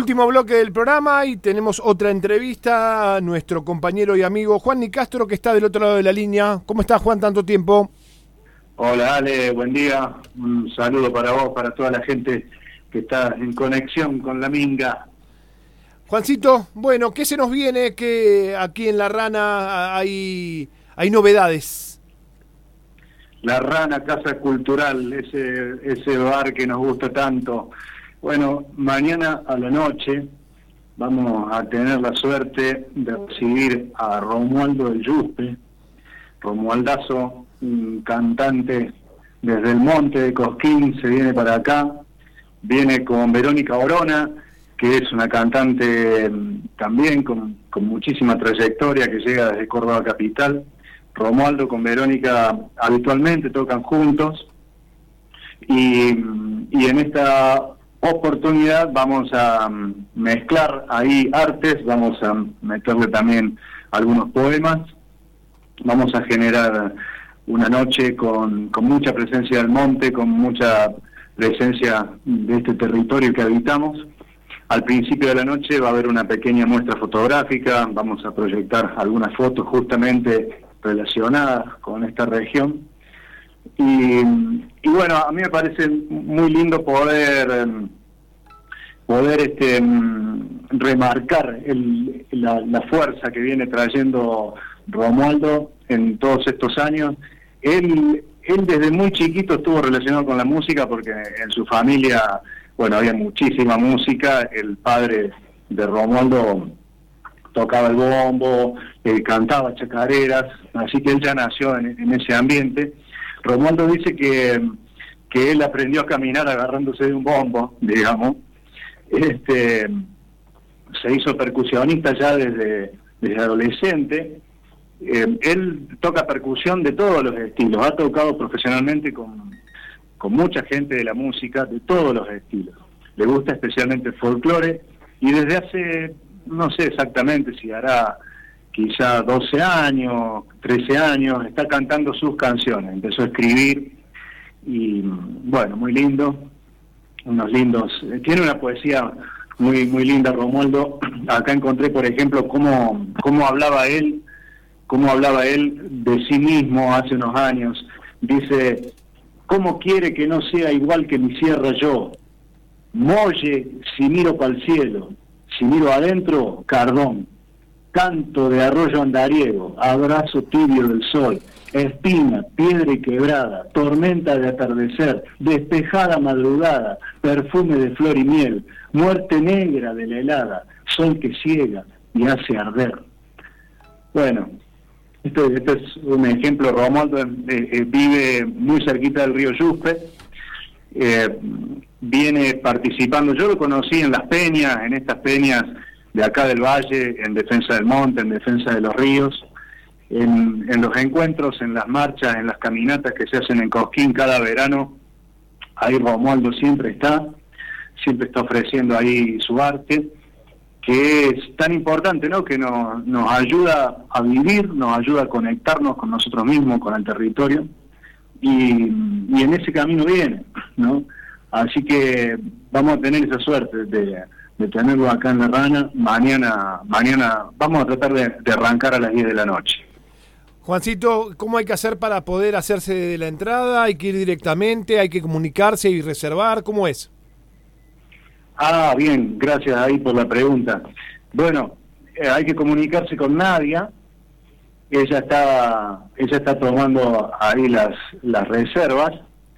Último bloque del programa y tenemos otra entrevista a nuestro compañero y amigo Juan Nicastro, que está del otro lado de la línea. ¿Cómo estás, Juan, tanto tiempo? Hola, Ale, buen día. Un saludo para vos, para toda la gente que está en conexión con la Minga. Juancito, bueno, ¿qué se nos viene? Que aquí en La Rana hay novedades. La Rana, Casa Cultural, ese bar que nos gusta tanto. Bueno, mañana a la noche vamos a tener la suerte de recibir a Romualdo del Yuspe. Romualdazo, un cantante desde el Monte de Cosquín, se viene para acá. Viene con Verónica Orona, que es una cantante también con muchísima trayectoria, que llega desde Córdoba capital. Romualdo con Verónica habitualmente tocan juntos, y en esta oportunidad vamos a mezclar ahí artes, vamos a meterle también algunos poemas, vamos a generar una noche con mucha presencia del monte, con mucha presencia de este territorio que habitamos. Al principio de la noche va a haber una pequeña muestra fotográfica, vamos a proyectar algunas fotos justamente relacionadas con esta región. Y bueno, a mí me parece muy lindo poder remarcar la fuerza que viene trayendo Romualdo en todos estos años. Él desde muy chiquito estuvo relacionado con la música porque en su familia, bueno, había muchísima música. El padre de Romualdo tocaba el bombo, cantaba chacareras, así que él ya nació en ese ambiente. Romualdo dice que él aprendió a caminar agarrándose de un bombo, digamos. Se hizo percusionista ya desde adolescente. Él toca percusión de todos los estilos, ha tocado profesionalmente con mucha gente de la música de todos los estilos. Le gusta especialmente el folclore, y desde hace, no sé exactamente si hará quizá 12 años, 13 años, está cantando sus canciones. Empezó a escribir y, bueno, muy lindo, unos lindos... Tiene una poesía muy muy linda, Romualdo. Acá encontré, por ejemplo, cómo hablaba él de sí mismo hace unos años. Dice: ¿cómo quiere que no sea igual que mi sierra yo? Molle si miro para el cielo, si miro adentro, cardón. Canto de arroyo andariego, abrazo tibio del sol, espina, piedra y quebrada, tormenta de atardecer, despejada madrugada, perfume de flor y miel, muerte negra de la helada, sol que ciega y hace arder. Bueno, este es un ejemplo. Romualdo vive muy cerquita del río Yuspe, viene participando. Yo lo conocí en las peñas, en estas peñas de acá del valle, en defensa del monte, en defensa de los ríos, en los encuentros, en las marchas, en las caminatas que se hacen en Cosquín cada verano. Ahí Romualdo siempre está ofreciendo ahí su arte, que es tan importante, ¿no? Que nos ayuda a vivir, nos ayuda a conectarnos con nosotros mismos, con el territorio, y en ese camino viene, ¿no? Así que vamos a tener esa suerte de tenerlo acá en La Rana. Mañana vamos a tratar de arrancar a las 10 de la noche. Juancito, ¿cómo hay que hacer para poder hacerse de la entrada? ¿Hay que ir directamente? ¿Hay que comunicarse y reservar? ¿Cómo es? Ah, bien, gracias ahí por la pregunta. Bueno, hay que comunicarse con Nadia. Ella está tomando ahí las reservas.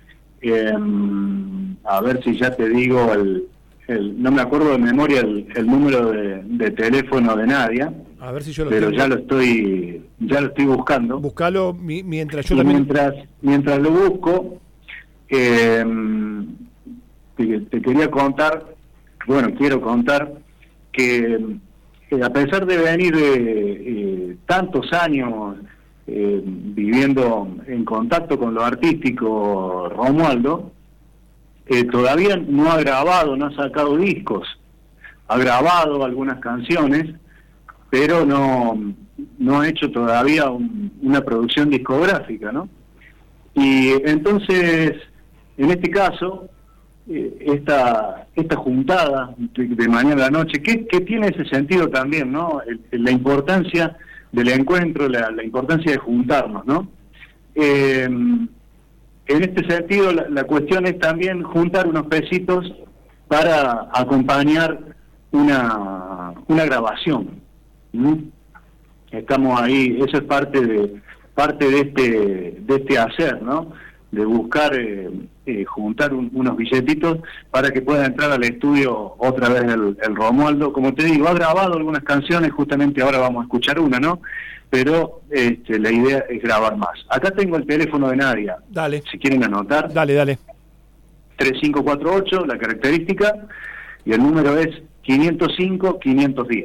A ver si ya te digo no me acuerdo de memoria el número de teléfono de Nadia. A ver si yo lo pero tengo. ya lo estoy buscando. Buscalo mientras yo también... Mientras lo busco, te quería contar, quiero contar que a pesar de venir tantos años viviendo en contacto con lo artístico, Romualdo todavía no ha grabado, no ha sacado discos. Ha grabado algunas canciones, pero no ha hecho todavía una producción discográfica, ¿no? Y entonces, en este caso, esta esta juntada de mañana a la noche, que tiene ese sentido también, ¿no? La importancia del encuentro, la importancia de juntarnos, ¿no? En este sentido, la cuestión es también juntar unos pesitos para acompañar una grabación. Estamos ahí, eso es parte de este hacer, ¿no? De buscar juntar unos billetitos para que pueda entrar al estudio otra vez el Romualdo. Como te digo, ha grabado algunas canciones, justamente ahora vamos a escuchar una, ¿no? Pero la idea es grabar más. Acá tengo el teléfono de Nadia. Dale. Si quieren anotar. Dale. 3548, la característica, y el número es 505-510.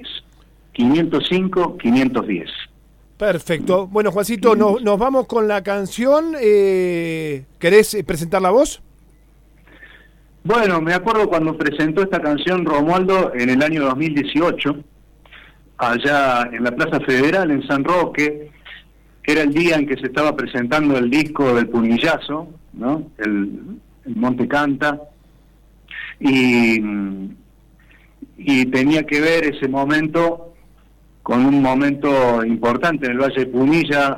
505-510. Perfecto. Bueno, Juancito, nos vamos con la canción. ¿Querés presentar la voz? Bueno, me acuerdo cuando presentó esta canción Romualdo en el año 2018, allá en la Plaza Federal, en San Roque, que era el día en que se estaba presentando el disco del Punillazo, ¿no? El Monte Canta, y tenía que ver ese momento con un momento importante en el Valle de Punilla.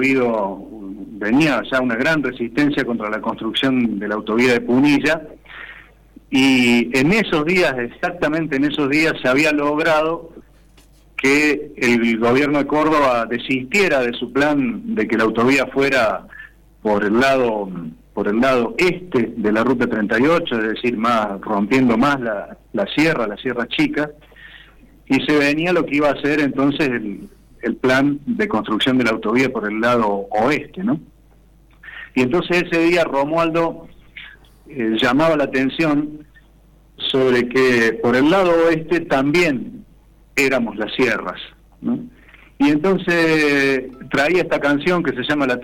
Venía ya una gran resistencia contra la construcción de la autovía de Punilla, y en esos días, exactamente en esos días, se había logrado que el gobierno de Córdoba desistiera de su plan de que la autovía fuera por el lado este de la ruta 38, es decir, rompiendo más la Sierra Chica, y se venía lo que iba a ser entonces el plan de construcción de la autovía por el lado oeste, ¿no? Y entonces ese día Romualdo llamaba la atención sobre que por el lado oeste también éramos las sierras, ¿no? Y entonces traía esta canción que se llama La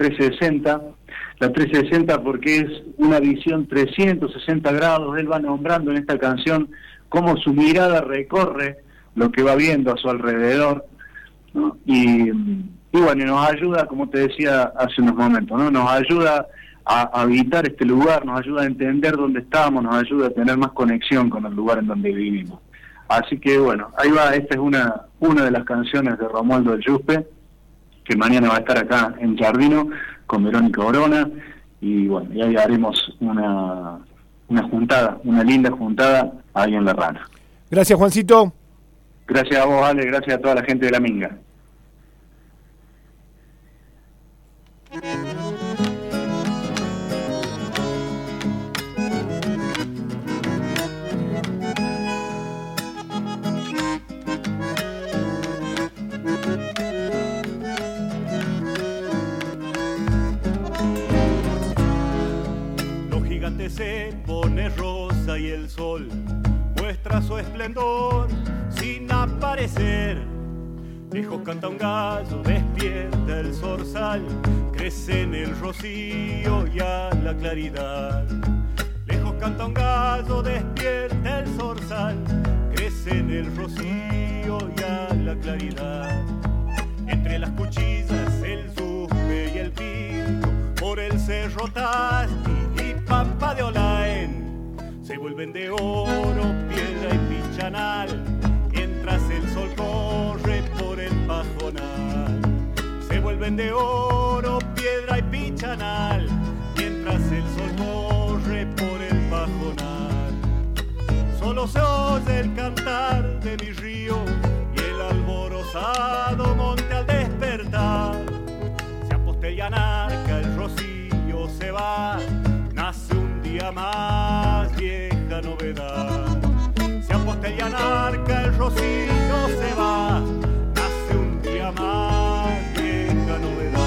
1360 porque es una visión 360 grados. Él va nombrando en esta canción cómo su mirada recorre lo que va viendo a su alrededor, ¿no? Y bueno, nos ayuda, como te decía hace unos momentos, ¿no? Nos ayuda a habitar este lugar, nos ayuda a entender dónde estamos, nos ayuda a tener más conexión con el lugar en donde vivimos. Así que bueno, ahí va, esta es una de las canciones de Romualdo del Yuspe, que mañana va a estar acá en Jardino con Verónica Orona, y bueno, y ahí haremos una juntada, una linda juntada ahí en La Rana. Gracias, Juancito. Gracias a vos, Ale, gracias a toda la gente de La Minga. Se pone rosa y el sol muestra su esplendor sin aparecer. Lejos canta un gallo, despierta el zorzal, crece en el rocío y a la claridad. Lejos canta un gallo, despierta el zorzal, crece en el rocío y a la claridad. Entre las cuchillas, el Yuspe y el Pinto, por el cerro Tasti y Pampa de Olaén, se vuelven de oro, piedra y pichanal, mientras el sol corre por el pajonal. Se vuelven de oro, piedra y pichanal, mientras el sol corre por el pajonal. Solo se oye el cantar de mi río y el alborozado monte al despertar. Se apostella Narca, el rocío se va, nace un día más, vieja novedad. Se apostella Narca, el rocío se va, nace un día más, vieja novedad.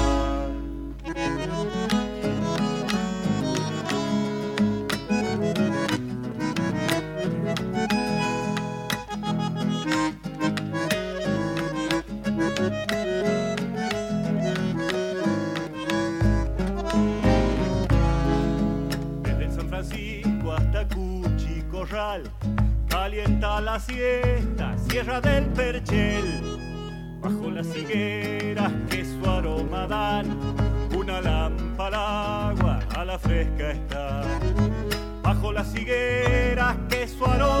Calienta la siesta, Sierra del Perchel, bajo las higueras que su aroma dan, una lámpara al agua a la fresca está. Bajo las higueras que su aroma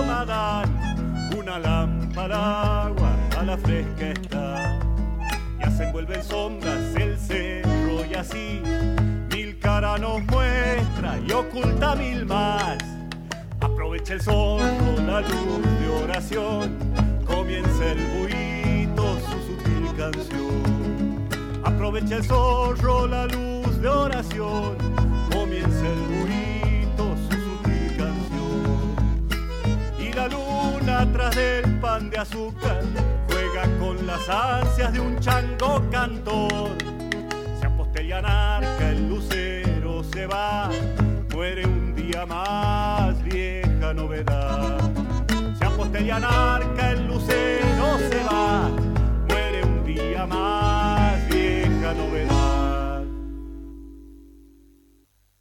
brisa fresca está. Ya se envuelve en sombras el cerro y así mil caras nos muestra y oculta mil más. Aprovecha el zorro, la luz de oración, comienza el buito su sutil canción. Aprovecha el zorro, la luz de oración, comienza el buito su sutil canción. Y la luna atrás del pan de azúcar juega con las ansias de un chango cantor. Se apostella anarca, el lucero se va, muere un día más, vieja novedad. Se apostella anarca, el lucero se va, muere un día más, vieja novedad.